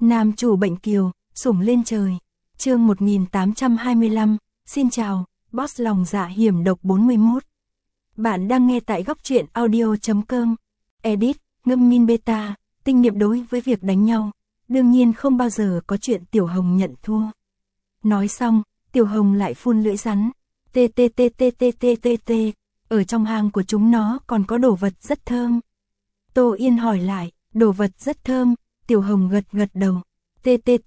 Nam chủ bệnh kiều, sủng lên trời. Chương 1825, xin chào, boss lòng dạ hiểm độc 41. Bạn đang nghe tại góc truyện audio.com. Edit, ngâm min beta, tinh niệm đối với việc đánh nhau. Đương nhiên không bao giờ có chuyện Tiểu Hồng nhận thua. Nói xong, Tiểu Hồng lại phun lưỡi rắn. T. Ở trong hang của chúng nó còn có đồ vật rất thơm. Tô Yên hỏi lại, đồ vật rất thơm. Tiểu Hồng gật đầu. T.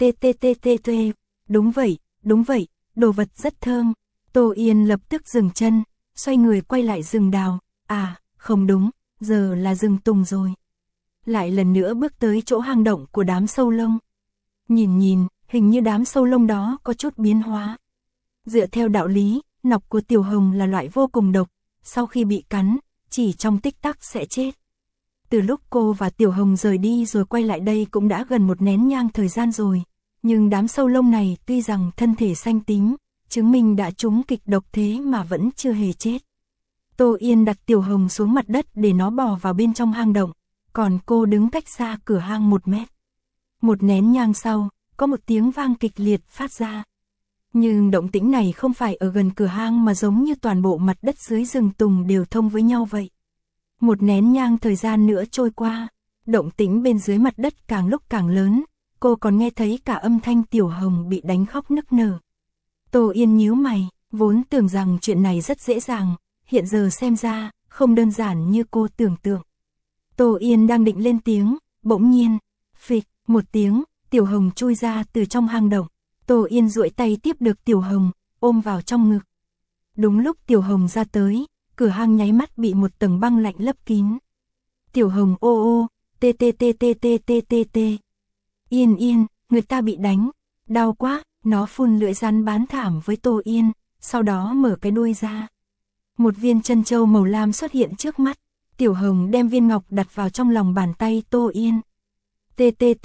Đúng vậy, đồ vật rất thơm. Tô Yên lập tức dừng chân, xoay người quay lại rừng đào. À, không đúng, giờ là rừng tùng rồi. Lại lần nữa bước tới chỗ hang động của đám sâu lông. Nhìn, hình như đám sâu lông đó có chút biến hóa. Dựa theo đạo lý, nọc của Tiểu Hồng là loại vô cùng độc, sau khi bị cắn, chỉ trong tích tắc sẽ chết. Từ lúc cô và Tiểu Hồng rời đi rồi quay lại đây cũng đã gần một nén nhang thời gian rồi, nhưng đám sâu lông này tuy rằng thân thể xanh tím, chứng minh đã trúng kịch độc thế mà vẫn chưa hề chết. Tô Yên đặt Tiểu Hồng xuống mặt đất để nó bò vào bên trong hang động, còn cô đứng cách xa cửa hang 1 mét. Một nén nhang sau, có một tiếng vang kịch liệt phát ra. Nhưng động tĩnh này không phải ở gần cửa hang mà giống như toàn bộ mặt đất dưới rừng tùng đều thông với nhau vậy. Một nén nhang thời gian nữa trôi qua, động tĩnh bên dưới mặt đất càng lúc càng lớn, cô còn nghe thấy cả âm thanh Tiểu Hồng bị đánh khóc nức nở. Tô Yên nhíu mày, vốn tưởng rằng chuyện này rất dễ dàng, hiện giờ xem ra, không đơn giản như cô tưởng tượng. Tô Yên đang định lên tiếng, bỗng nhiên, phịch, một tiếng, Tiểu Hồng chui ra từ trong hang động. Tô Yên duỗi tay tiếp được Tiểu Hồng, ôm vào trong ngực. Đúng lúc Tiểu Hồng ra tới, cửa hang nháy mắt bị một tầng băng lạnh lấp kín. Tiểu Hồng ô, t. Yên, người ta bị đánh, đau quá, nó phun lưỡi rắn bán thảm với Tô Yên, sau đó mở cái đuôi ra. Một viên chân châu màu lam xuất hiện trước mắt, Tiểu Hồng đem viên ngọc đặt vào trong lòng bàn tay Tô Yên. T.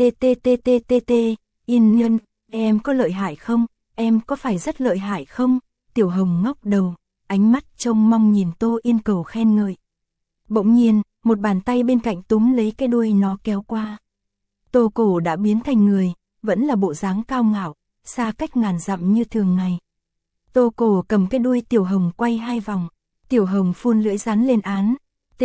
Yên nhân, em có lợi hại không, em có phải rất lợi hại không? Tiểu Hồng ngóc đầu, ánh mắt trông mong nhìn Tô Yên cầu khen ngợi. Bỗng nhiên, một bàn tay bên cạnh túm lấy cái đuôi nó kéo qua. Tô Cổ đã biến thành người, vẫn là bộ dáng cao ngạo, xa cách ngàn dặm như thường ngày. Tô Cổ cầm cái đuôi Tiểu Hồng quay 2 vòng, Tiểu Hồng phun lưỡi rắn lên án. T.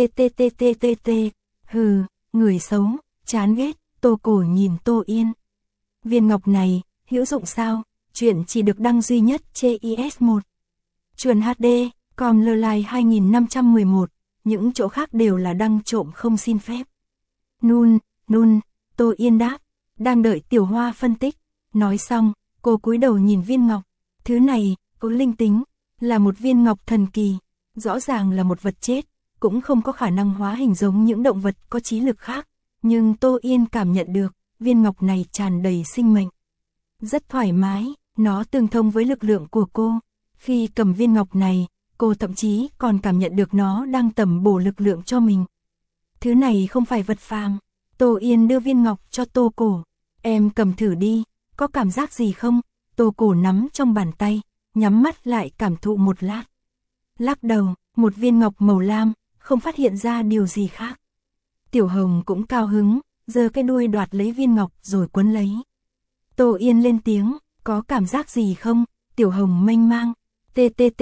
Hừ, người xấu, chán ghét. Tô Cổ nhìn Tô Yên. Viên ngọc này, hữu dụng sao? Chuyện chỉ được đăng duy nhất trên IS1. Chuyện HD, com lơ lai 2511, những chỗ khác đều là đăng trộm không xin phép. Nun, Tô Yên đáp, đang đợi Tiểu Hoa phân tích. Nói xong, cô cúi đầu nhìn viên ngọc. Thứ này, có linh tính, là một viên ngọc thần kỳ. Rõ ràng là một vật chết, cũng không có khả năng hóa hình giống những động vật có trí lực khác. Nhưng Tô Yên cảm nhận được, viên ngọc này tràn đầy sinh mệnh. Rất thoải mái, nó tương thông với lực lượng của cô. Khi cầm viên ngọc này, cô thậm chí còn cảm nhận được nó đang tẩm bổ lực lượng cho mình. Thứ này không phải vật phàm. Tô Yên đưa viên ngọc cho Tô Cổ. Em cầm thử đi, có cảm giác gì không? Tô Cổ nắm trong bàn tay, nhắm mắt lại cảm thụ một lát. Lắc đầu, một viên ngọc màu lam, không phát hiện ra điều gì khác. Tiểu Hồng cũng cao hứng, giơ cái đuôi đoạt lấy viên ngọc rồi quấn lấy. Tô Yên lên tiếng, có cảm giác gì không? Tiểu Hồng mênh mang. T.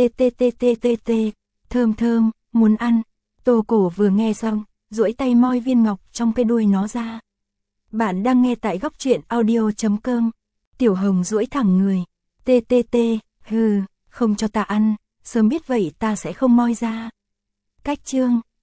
Thơm, muốn ăn. Tô Cổ vừa nghe xong, duỗi tay moi viên ngọc trong cái đuôi nó ra. Bạn đang nghe tại góc truyện audio.com. Tiểu Hồng duỗi thẳng người. T. Hừ, không cho ta ăn, sớm biết vậy ta sẽ không moi ra. Cách chương